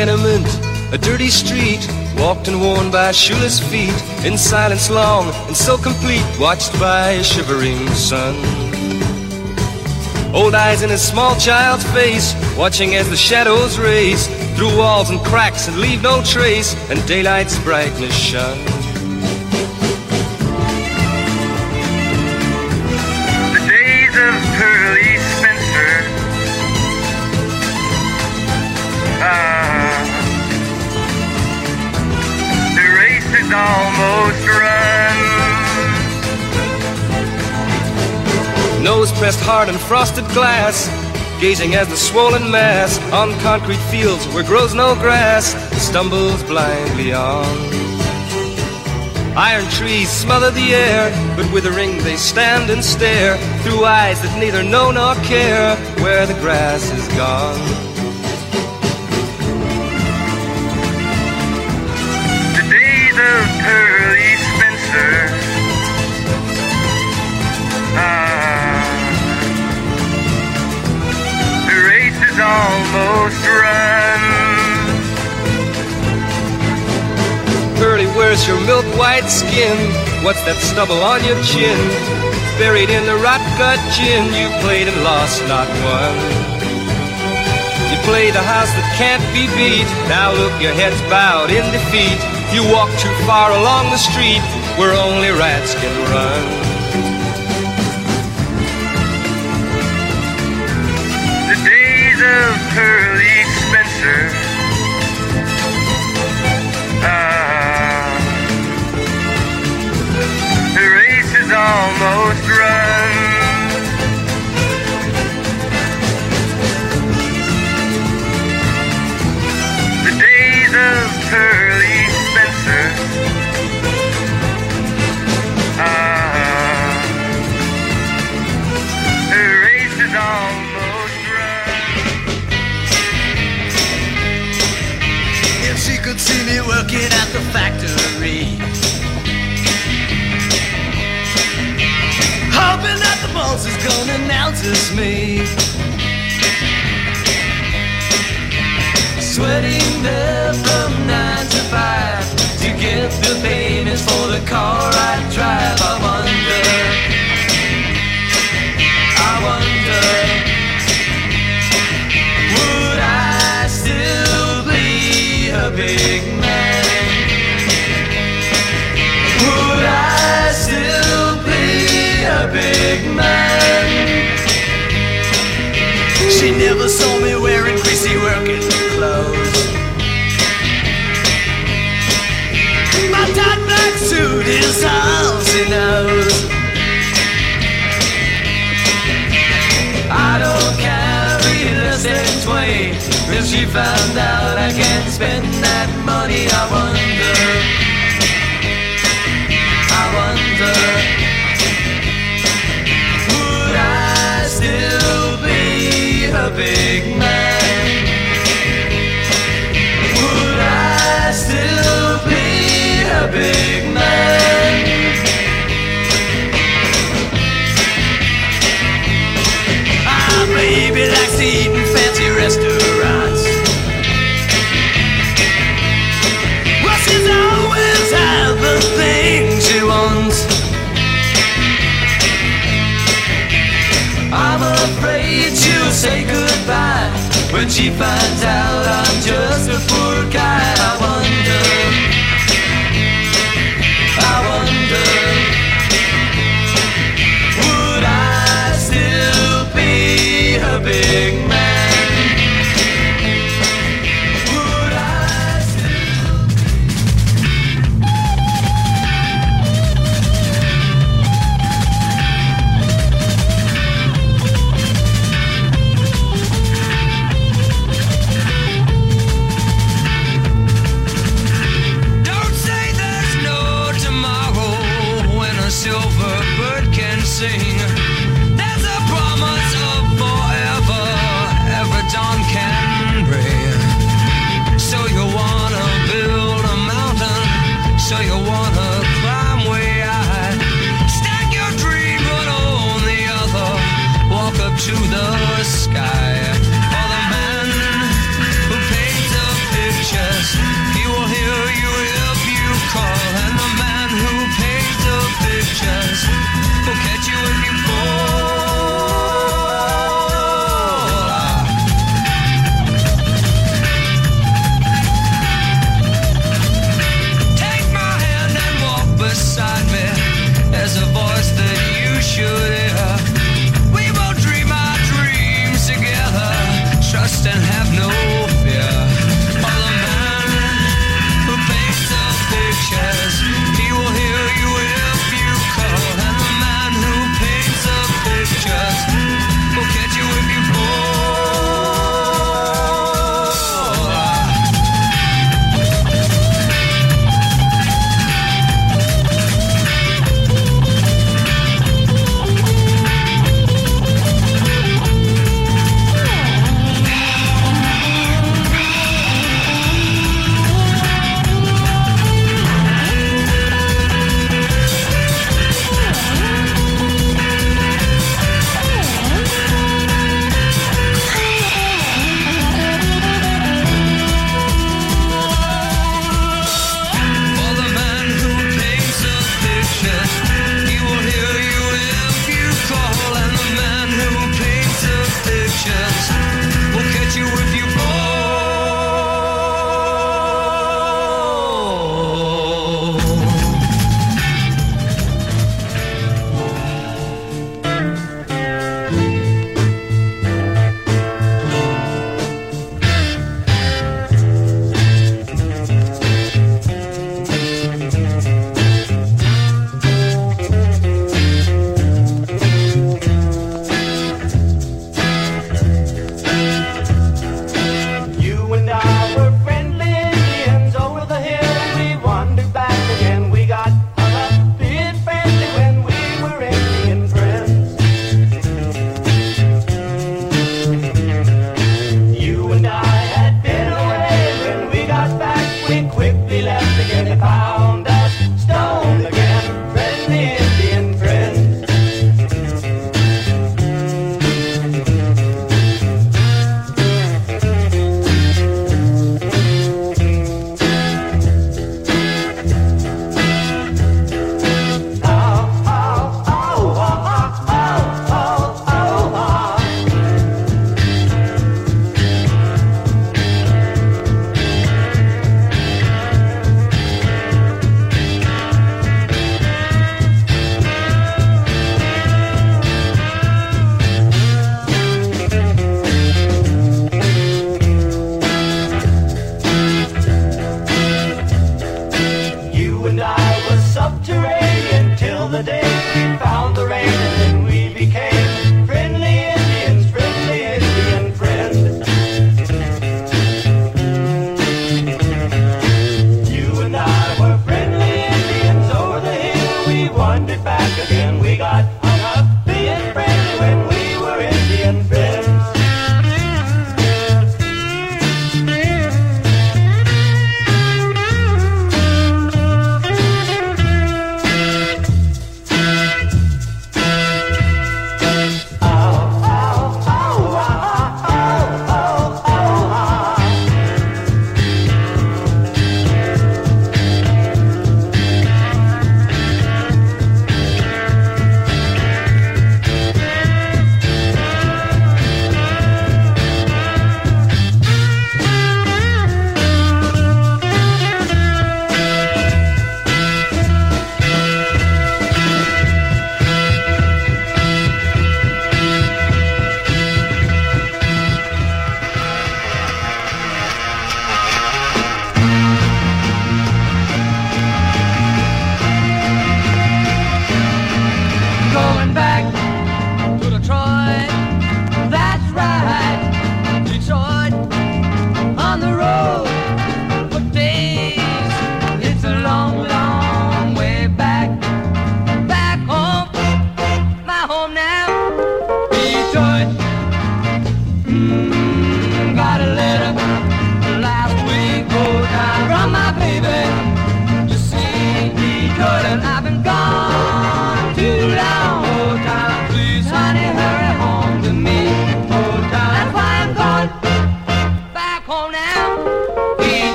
tenement, a dirty street, walked and worn by shoeless feet, in silence long and so complete, watched by a shivering sun. Old eyes in a small child's face, watching as the shadows race through walls and cracks and leave no trace, and daylight's brightness shun. The days of Pearly Spencer, the race is almost run. Nose pressed hard on frosted glass, gazing as the swollen mass on concrete fields where grows no grass stumbles blindly on. Iron trees smother the air, but withering they stand and stare through eyes that neither know nor care where the grass is gone. The days of Pearly Spencer, almost run. Pearly, where's your milk white skin? What's that stubble on your chin? Buried in the rot gut gin, you played and lost, not won. You played the house that can't be beat. Now look, your head's bowed in defeat. You walk too far along the street where only rats can run. Of Pearly Spencer, the race is almost run. The days of Pearly Spencer, the race is almost. She could see me working at the factory, hoping that the boss is gonna notice me, sweating there from 9 to 5 to get the payments for the car I drive. I wonder, would I still be a big man? Would I still be a big man? She never saw me wearing greasy working clothes. My tight black suit is all she knows. I don't carry less than 20. When she found out I can't spend that money, I wonder, would I still be a big man? Would I still be a big man? Baby likes to eat in fancy restaurants. Well, she's always had the thing she wants. I'm afraid she'll say goodbye when she finds out I'm just a poor guy. I wonder, would I still be a big man? Would I still?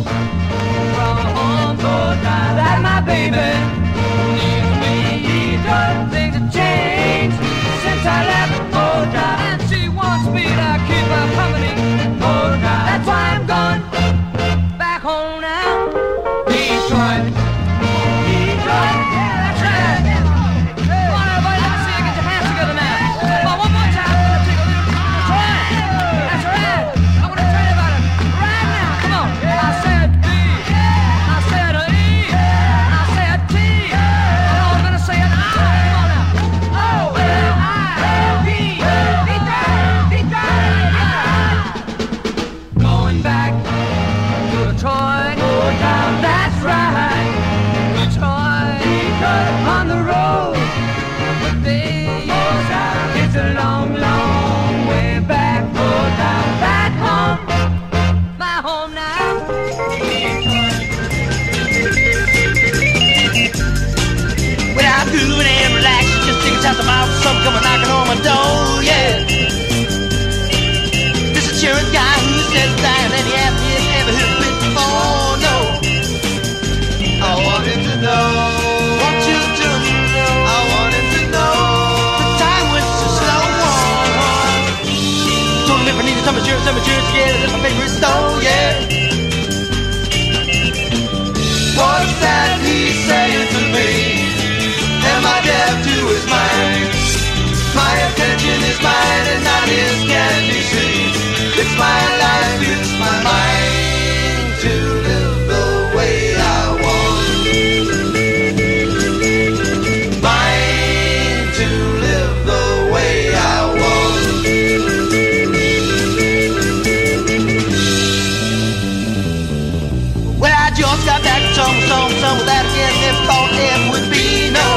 from home, that my baby needs me. Things have changed since I left Moja, and she wants me to keep her company. That's why I'm going back home now. Detroit, Detroit, yeah, that's right. Come on, everybody, let me see you get your hands together now. Come on, one more time. Take a little Detroit. That's right. I want to tell you about it right now. Come on. I said D, I said a E, I said T, and I'm gonna say an I. Come on now. O-L-I-D, Detroit. Going back to Detroit, that's right. Detroit, on the road. But babe, it's a long, long way back. Back home, my home now. Well, I'm good and relaxed, just take a chance about some come knocking on my door, yeah. This is sure a guy who says dying and he hasn't ever heard it before, no. I wanted to know, want you to know, I wanted to know, the time went so slow. Told him if I needed some insurance, yeah, that's my favorite store, yeah. What's that he's saying to me? Am I deaf to his mind? My attention is mine and not his, can't you see? It's my life, it's my mind to live the way I want. Mine to live the way I want. Well, I just got back from some without again, never thought there would be no.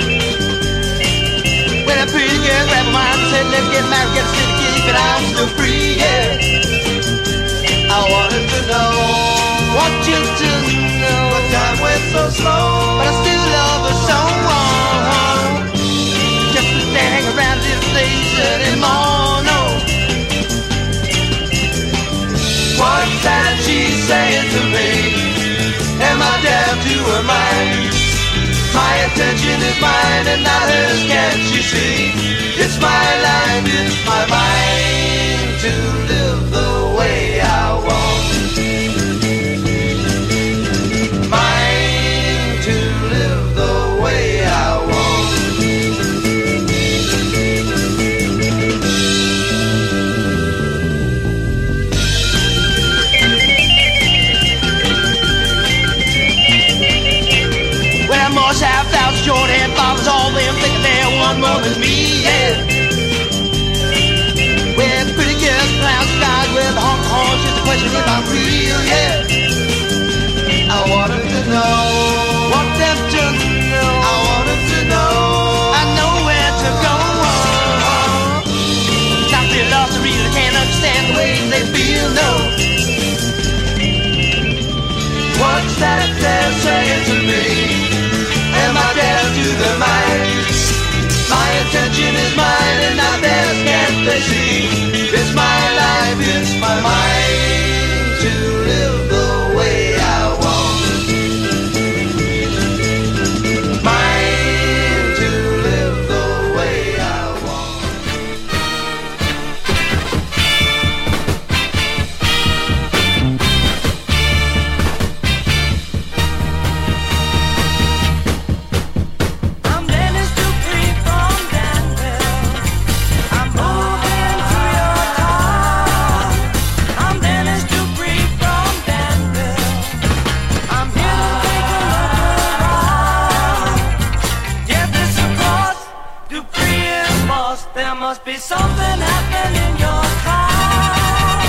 When a pretty girl grabbed my hand and said, let's get married, get a city kid, but I'm still free, yeah. I wanted to know, want you to know, but time went so slow, but I still love her so long. Just to hang around this place anymore, no. What's that she's saying to me? Am I deaf to her mind? My attention is mine and not hers, can't you see? It's my life, it's my mind to live the way I want. Mine to live the way I want. Well, I must have thousands short hair fathers, all them thinking they're one more than me, yeah. Well, pretty girls, clowns, guys with the honk horns, just a question if I'm real, yeah. I wanted to know, want them to know, I wanted to know, I know where to go. Not feel lost or real, I can't understand the way they feel, no. What's that they're saying to me? Am I deaf to the mind? My attention is mine and not theirs, can't they see? It's my life, it's my mind to live the way I want. Mine to live the way I want. I'm Dennis Dupree from Danville. I'm moving to your town. I'm Dennis Dupree from Danville. I'm here to take a look around. Get this across, Dupree is boss. There must be something happening in your town.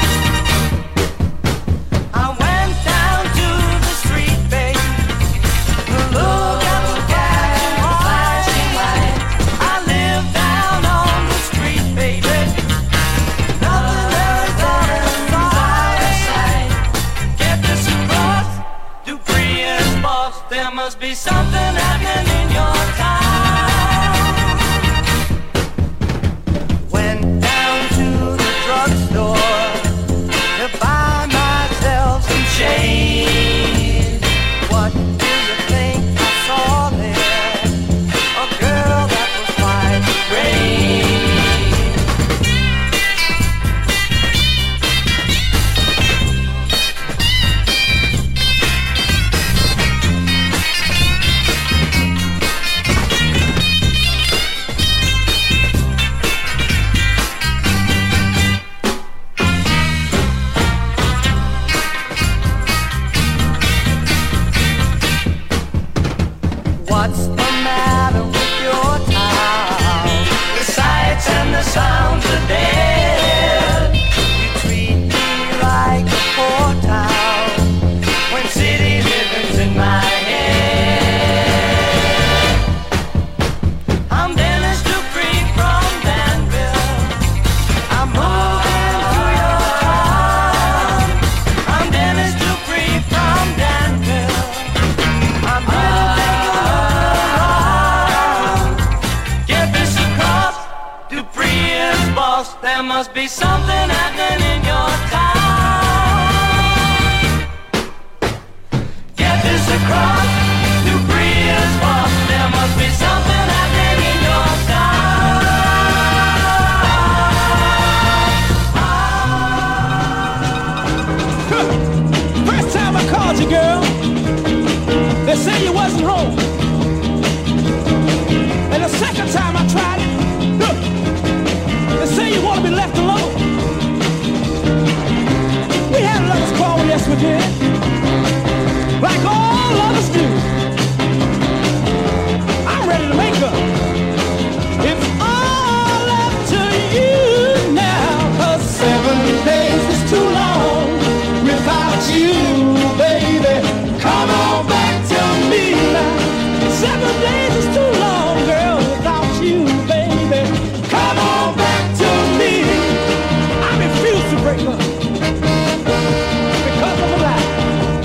I went down to the street, babe, to look at the flashing light. I live down on the street, baby. Nothing there is on sight. Get this across, Dupree is boss. There must be something happening in your town. Went down to the drugstore to buy myself some change. be something happening in your town. Get this across to Breeders' Bluff. There must be something happening in your town. First time I called you, girl, they say you wasn't home. And the second time I tried it, they say you want to be left alone. We had a lover's quarrel, yes we did, like all lovers do. I'm ready to make up. It's all up to you now, 'cause 7 days is too long without you, baby. Come on back to me now. 7 days is too long, girl, without you, baby. Come on back to me. I refuse to break up because of a lie.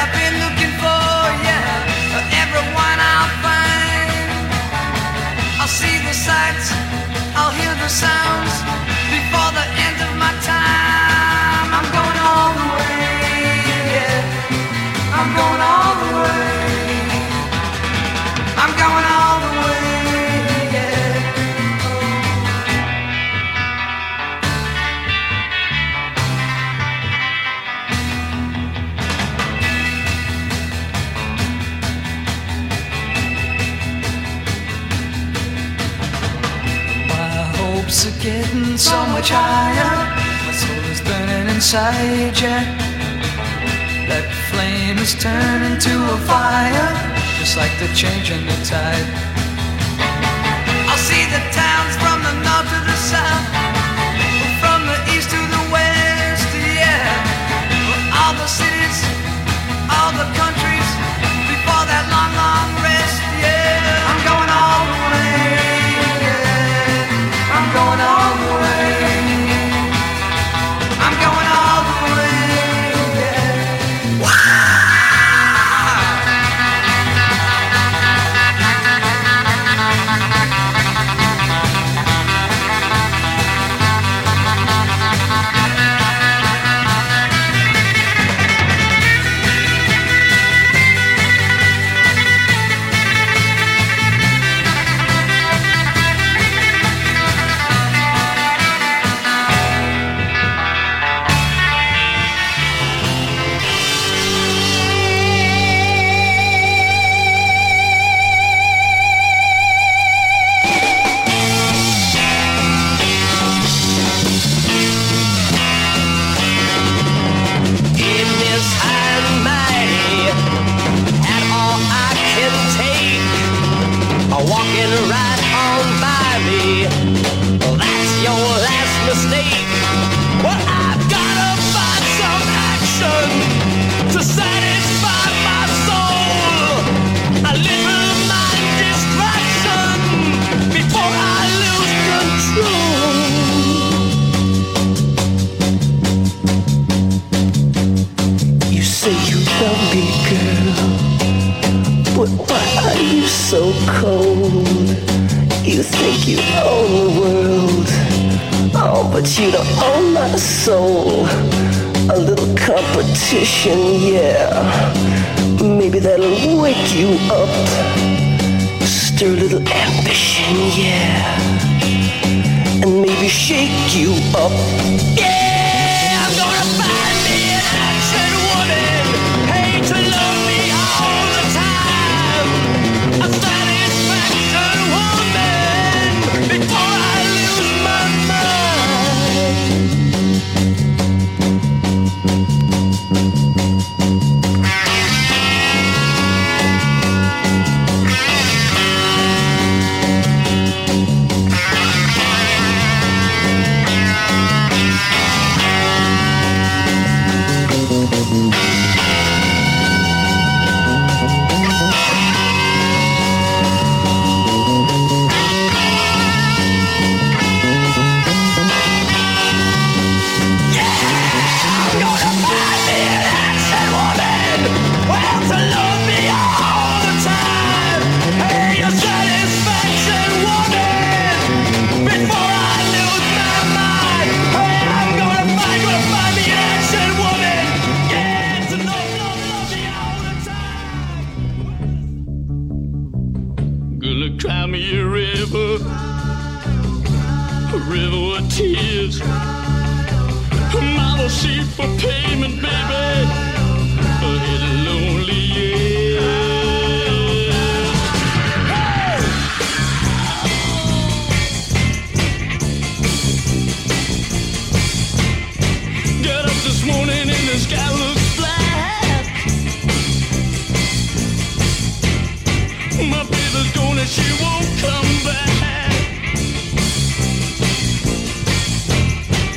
I've been looking for, yeah, everyone I'll find. I'll see the sights, I'll hear the sounds before the end of my time. I'm going all the way, yeah. I'm going all the way. I'm going all the way, yeah. My hopes are getting so much higher. My soul is burning inside, yeah. That flame is turning to a fire, just like the change in the tide. I'll see the towns from the north to the south, from the east to the west, yeah. All the cities, all the countries, before that long, long rest, yeah. I'm going all the way, yeah. I'm going all the way. I'm going all the way, yeah. Walking right on by me, well, that's your last mistake. Well, I've gotta find some action to satisfy my soul. A little mind distraction before I lose control. You say you love me, girl, but why are you so cold? You think you own the world, oh, but you don't own my soul. A little competition, yeah, maybe that'll wake you up. Stir a little ambition, yeah, and maybe shake you up. Yeah, I'm gonna find me an action woman, hate to love me all the time. A satisfaction woman before I lose my cry me a river of tears. Mama sheep for payment, baby. It's lonely, Got up this morning and the sky looks black. My baby's gone and she won't come back.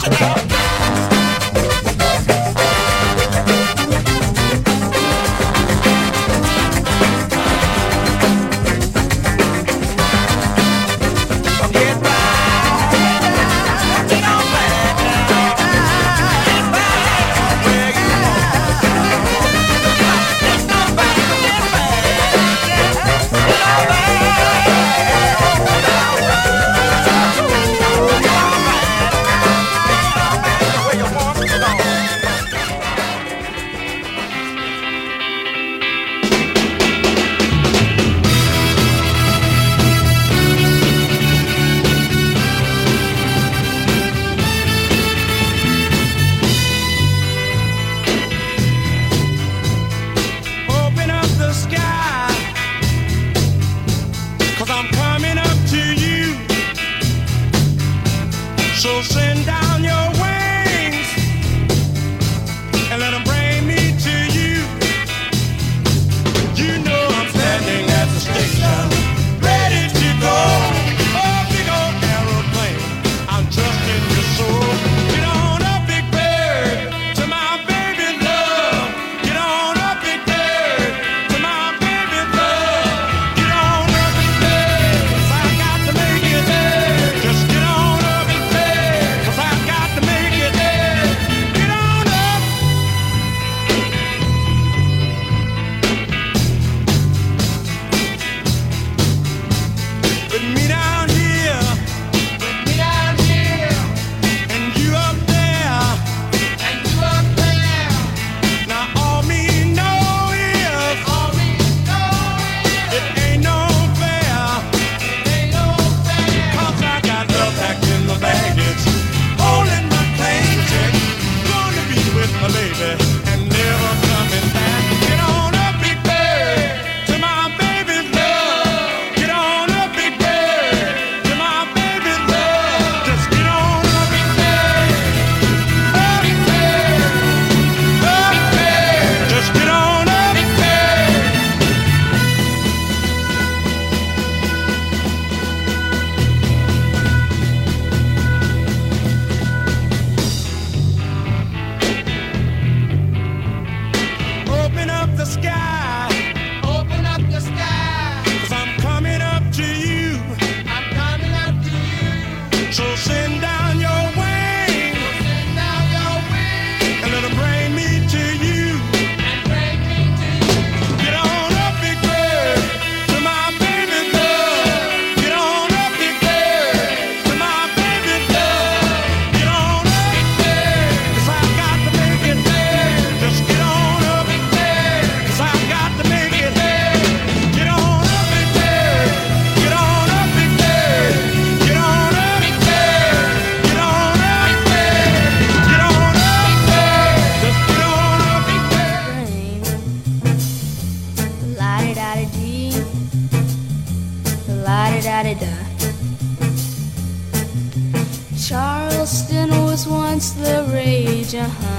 Charleston was once the rage,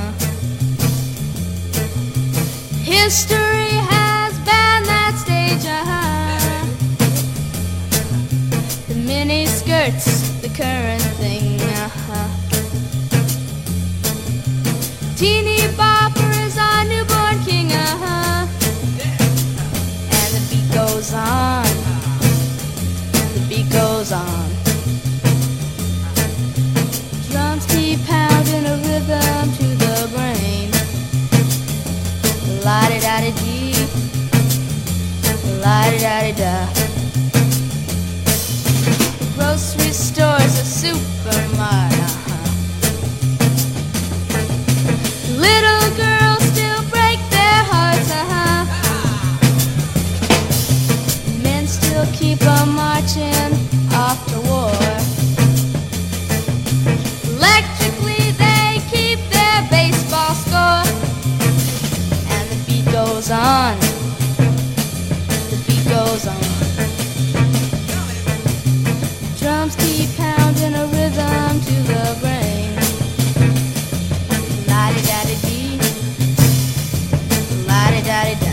History has banned that stage, The mini skirts, the current thing, Teeny bopper is our newborn king, And the beat goes on, the beat goes on. Drums keep pounding a rhythm to the brain. La-di-da-di-dee, la-di-da-di-da. Grocery stores, a supermarket, Little girls still break their hearts, Men still keep on marching off to war. Electrically they keep their baseball score. And the beat goes on, the beat goes on. Drums keep pounding a rhythm to the brain. La-di-da-di-dee, la-di-da-di-da.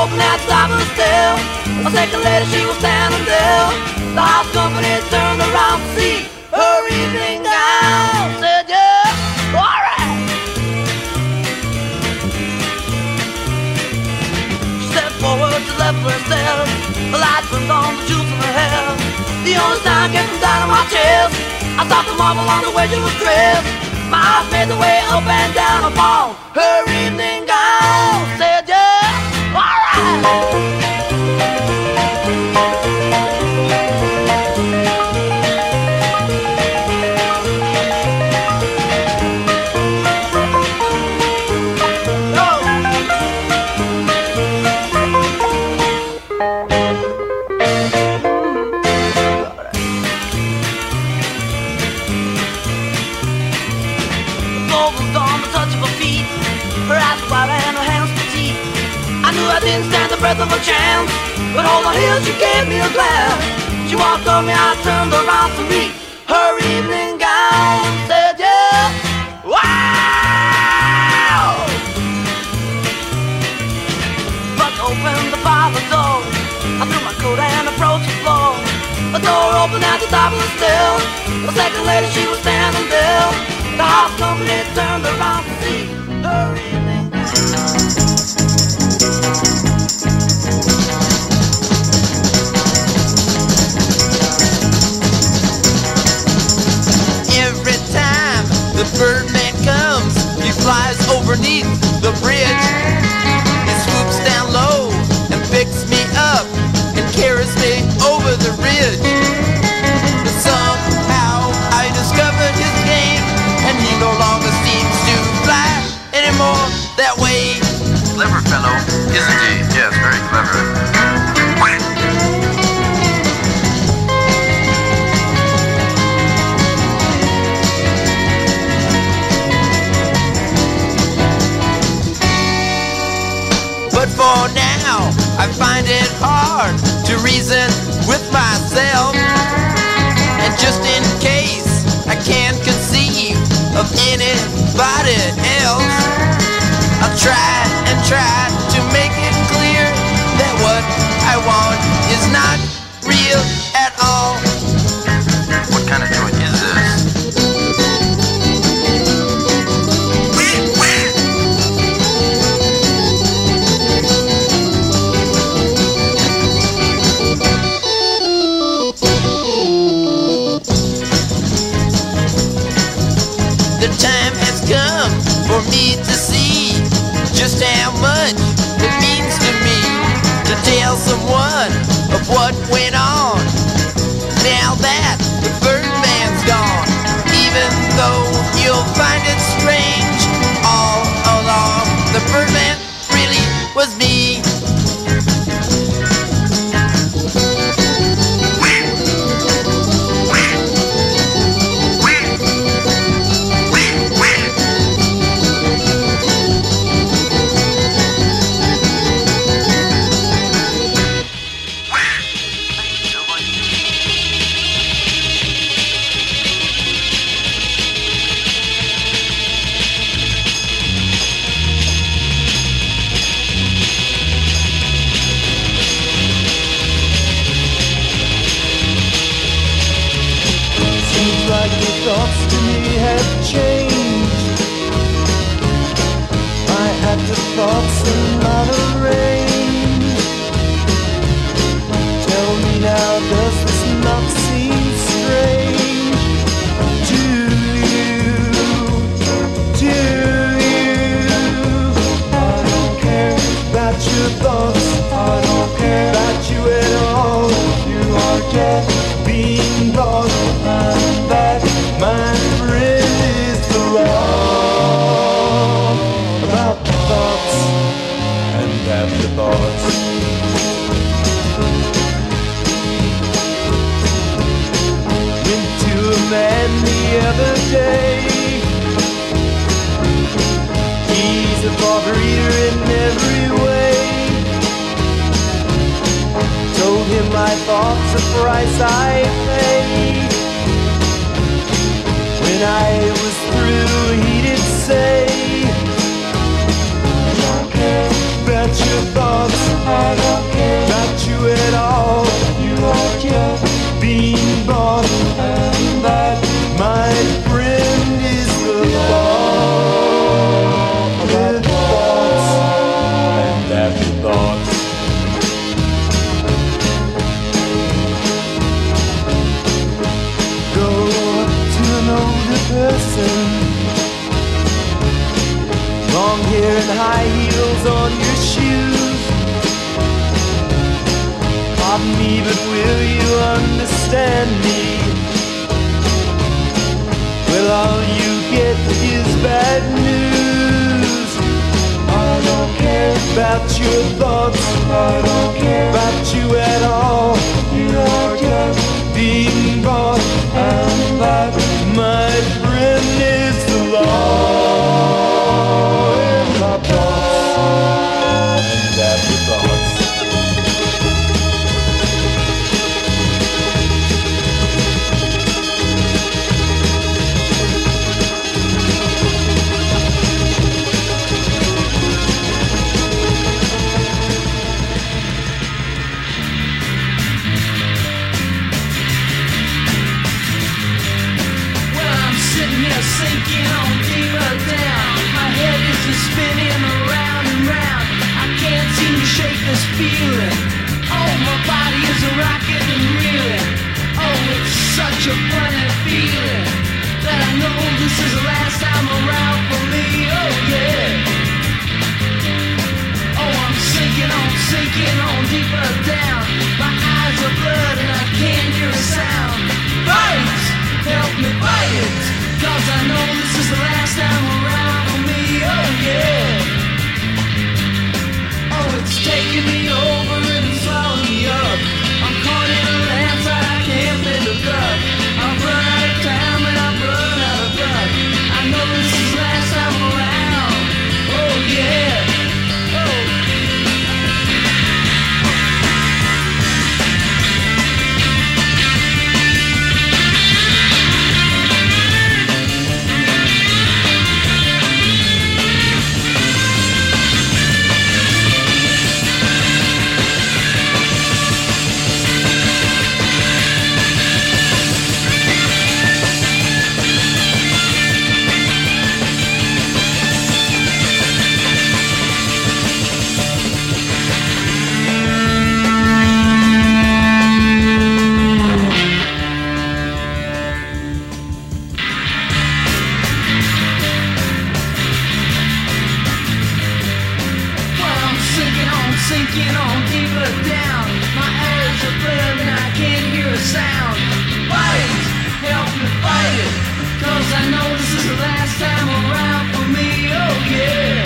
opened at the top of the stair. A second later she was standing there. The house company turned around to see her evening gown. Said, yeah, alright. She stepped forward to left her instead. The light turned on, the jewels in her hair. The only sound came from down on my chest. I stopped to marvel on the way she was dressed. My eyes made the way up and down upon her evening gown. Said, yeah, alright. I didn't stand the breath of a chance, but hold on here, she gave me a glance. She walked on me, I turned around to meet her evening gown. Said, yeah, wow! But opened the parlor door. I threw my coat and approached the floor. The door opened at the top of the stairs. A second later, she was standing there. The house company turned around to see her evening gown. Every time the Birdman comes, he flies overneath the bridge. He swoops down low and picks me up and carries me over the ridge. But somehow I discovered his game, and he no longer seems to fly anymore that way. Clever fellow, isn't he? Yes, very clever. But for now, I find it hard to reason with myself. And just in case I can't conceive of anybody else, I'll try and try to make it clear that what I want is not real at all. What kind of joint is this? The time has come for me to see just how much it means to me to tell someone of what went on now that the Birdman's gone. Even though you'll find it strange, all along the Birdman really was me. Like your thoughts to me have changed. My active thoughts are not arranged. Tell me now, does this not seem strange to you? To you? I don't care about your thoughts. I don't care about you at all. You are dead, being lost. That my friend is the law about the thoughts and afterthoughts. Went to a man the other day. He's a barber eater in every way. Told him my thoughts, the price I paid. When I was through, he did say, I don't care about your thoughts. about your thoughts. I don't care about you at all. You're just being bought and bought. My friend is the law in my thoughts and afterthoughts. Sinking on deeper down. My head is just spinning around and round. I can't seem to shake this feeling. Oh, my body is a rocket and reeling. Oh, it's such a funny feeling that I know this is the last time around for me. Oh, yeah. Oh, I'm sinking on deeper down. My eyes are blood and I can't hear a sound. Fight! Help me fight it! 'Cause I know this is the last time around for me, oh yeah. Oh, it's taking me over and swallowing me up. I'm caught in a landslide, I can't bend a duck. I've run out of time and I've run out of breath. I know this is the last time around, oh yeah. Oh. Sinking on deeper down. My eyes are blood and I can't hear a sound. Fight! Help me fight it! 'Cause I know this is the last time around for me, oh yeah.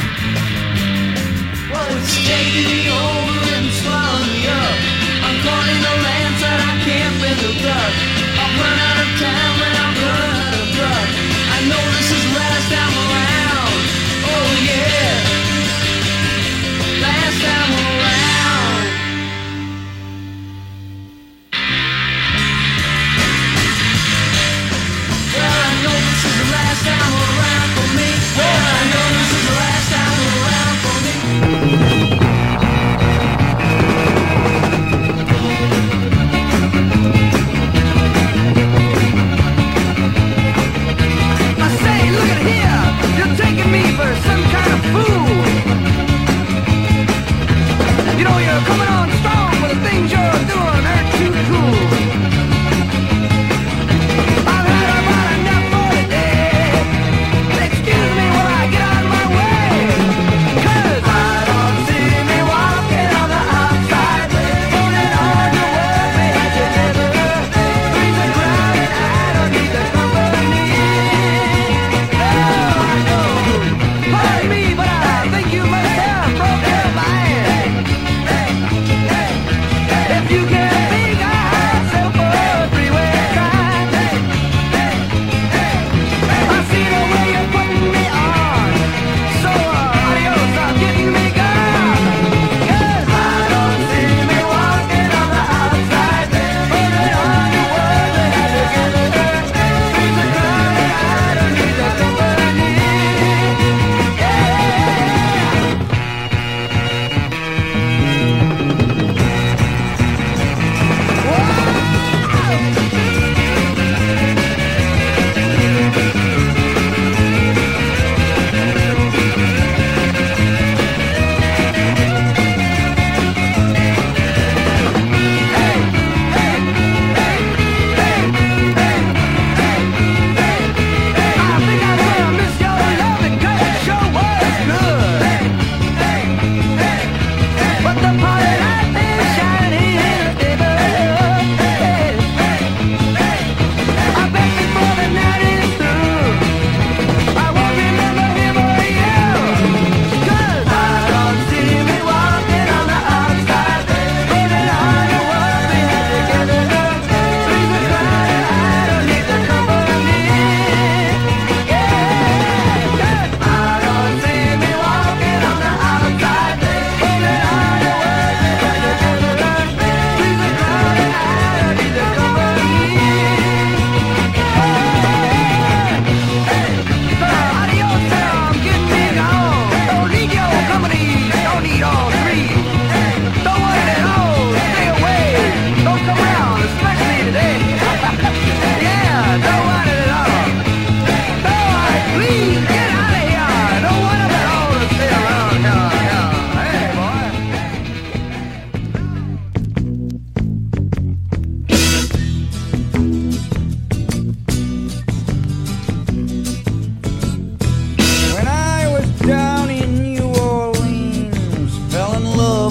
Well, it's taking me over and swallowing me up. I'm caught in a landslide, I can't bend the duck. I've run out of time and I've run out of breath. I know this is the last time around, oh yeah. Last time around. Well, I know this is the last time around for me. Well, I know this is the last time around for me.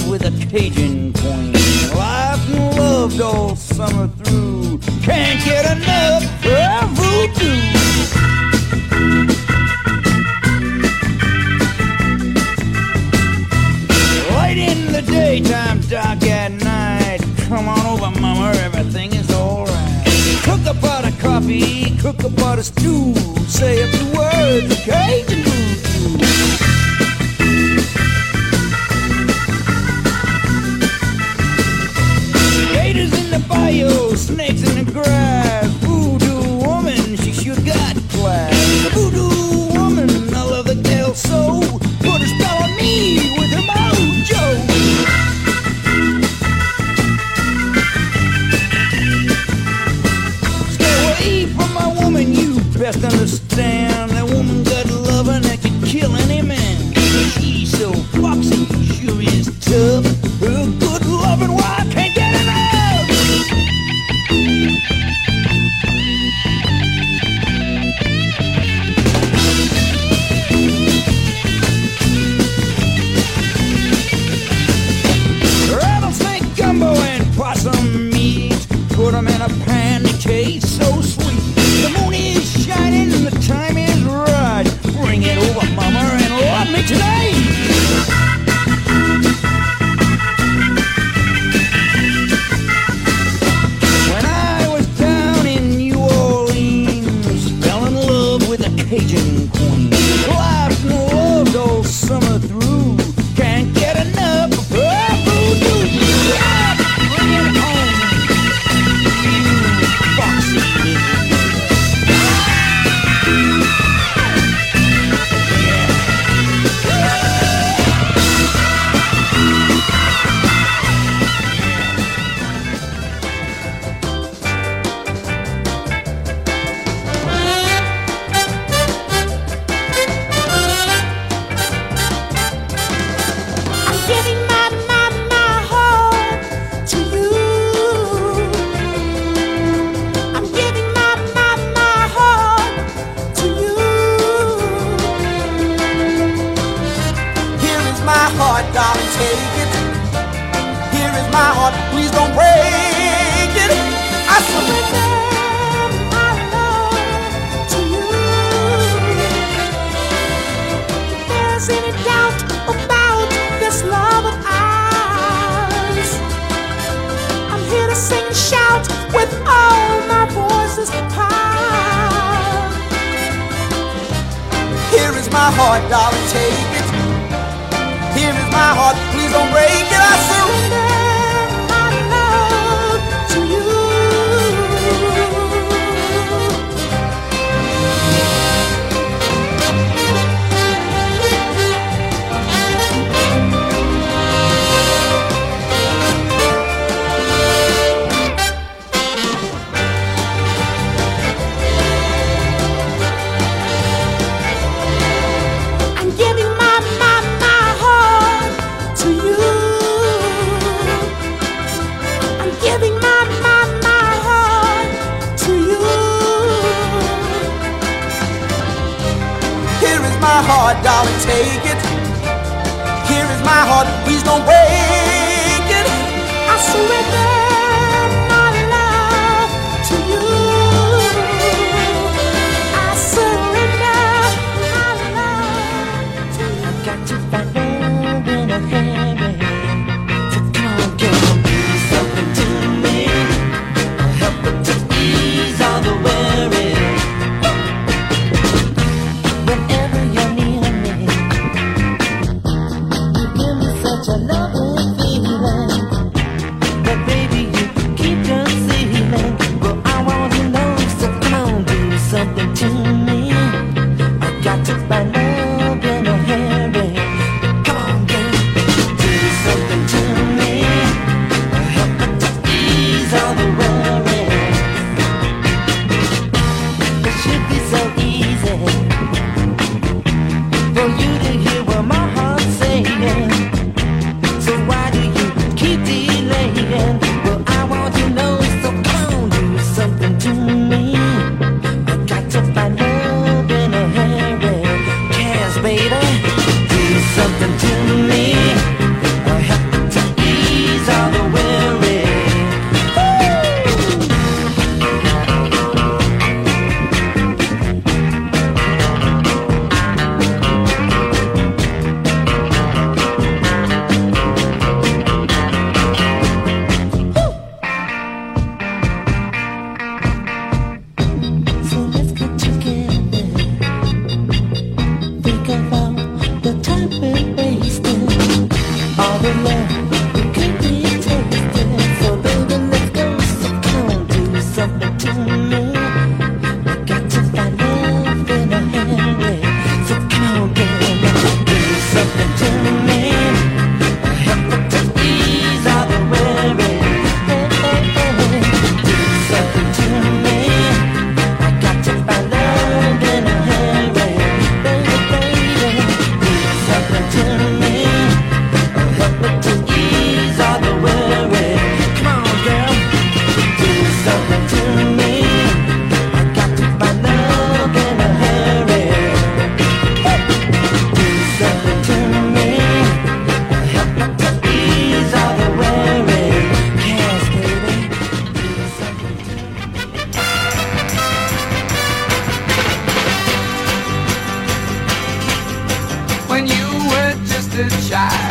with a Cajun queen. Life and loved all summer through. Can't get enough of voodoo. Light in the daytime, dark at night. Come on over, mama, everything is alright. Cook a pot of coffee, cook a pot of stew. Say a few words of Cajun voodoo. Gators in the bayou, snakes in the grass. Voodoo woman, she sure got class. Voodoo woman, I love the gal so. Put a spell on me with her mojo. Stay away from my woman, you best understand. That woman got loving that can kill any man. She's so foxy, sure is tough. Her good loving, why I can't get enough. Rattlesnake gumbo and possum meat. Put 'em in a pan, they taste so sweet. The moon is shining and the time is right. Bring it over, mama, and love me tonight. When I was down in New Orleans, fell in love with a Cajun queen. Life and loved all summer through. Can't get enough of her voodoo. Yeah, bring it home, you foxy little. I'm giving my heart to you. I'm giving my heart to you. Here is my heart, darling, take it. Here is my heart, please don't break it. I surrender. My love to you. If there's any doubt about this love of ours, I'm here to sing and shout with all my voices high. Here is my heart, darling, take it. Here is my heart, please don't break it. I surrender. My love to you. I'm giving my heart to you. I'm giving my heart to you. Here is my heart, darling, take it. Here is my heart, please don't break it. I surrender my love to you. I surrender my love to you. I've got to find love in a hurry. So come on, girl, do something to me. Help it to ease all the worry. Whenever you're near me, you give me such a loving feeling. But baby, you keep concealing. Well, I want to know, so come on, do something to me. I got to find love in a hurry. Come on, girl, do something to me. Help me to ease all the worry. It should be so easy for you to hear what my heart's saying. So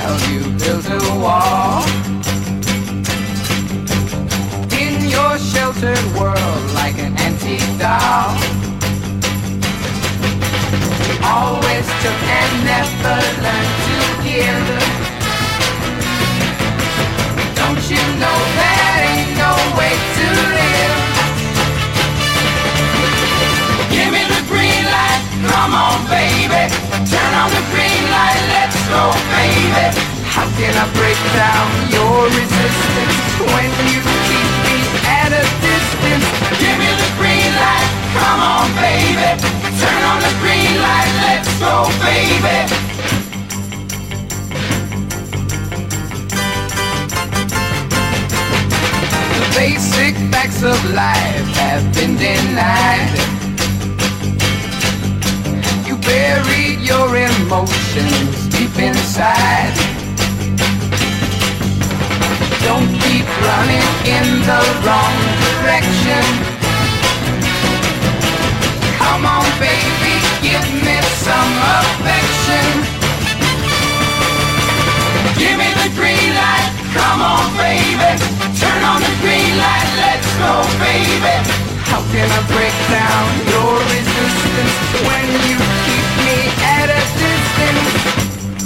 child, you built a wall in your sheltered world like an antique doll. Always took and never learned to give. Don't you know that ain't no way to live? Give me the green light, come on baby. Turn on the green light, let's go baby. How can I break down your resistance when you keep me at a distance? Give me the green light, come on baby. Turn on the green light, let's go baby. The basic facts of life have been denied. You buried your emotions deep inside. Don't keep running in the wrong direction. Come on baby, give me some affection. Give me the green light, come on baby. Turn on the green light, let's go baby. How can I break down your resistance when you keep me at a distance?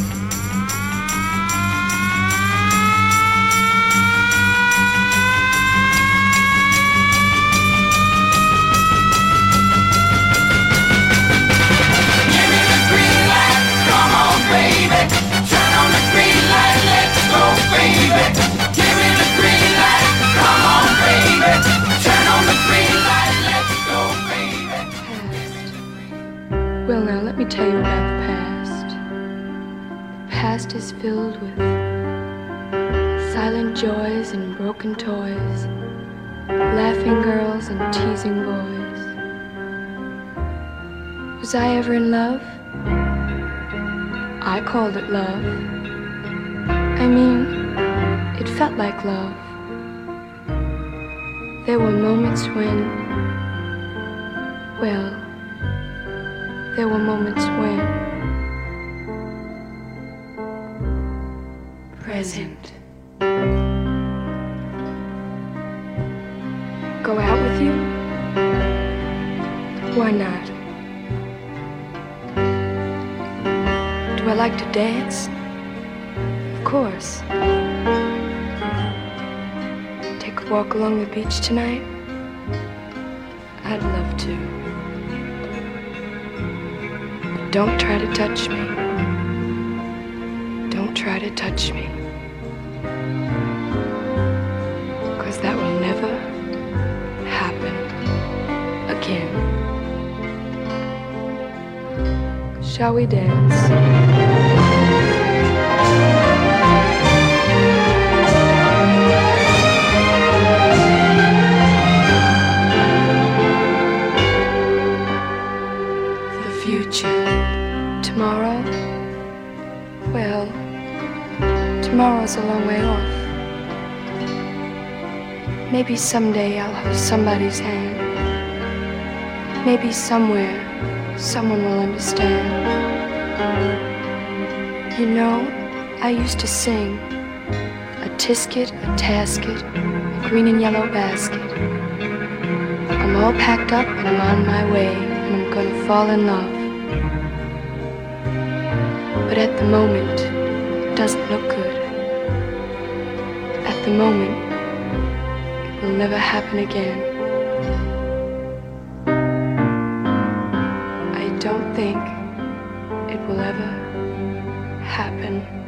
Well, now let me tell you about the past. The past is filled with silent joys and broken toys, laughing girls and teasing boys. Was I ever in love? I called it love. I mean, it felt like love. There were moments when, well, there were moments when present. Go out with you? Why not? Do I like to dance? Of course. Take a walk along the beach tonight? I'd love to. Don't try to touch me. Don't try to touch me. 'Cause that will never happen again. Shall we dance? Tomorrow? Well, tomorrow's a long way off. Maybe someday I'll hold somebody's hand. Maybe somewhere someone will understand. You know, I used to sing a tisket, a tasket, a green and yellow basket. I'm all packed up and I'm on my way and I'm gonna fall in love. But at the moment, it doesn't look good. At the moment, it will never happen again. I don't think it will ever happen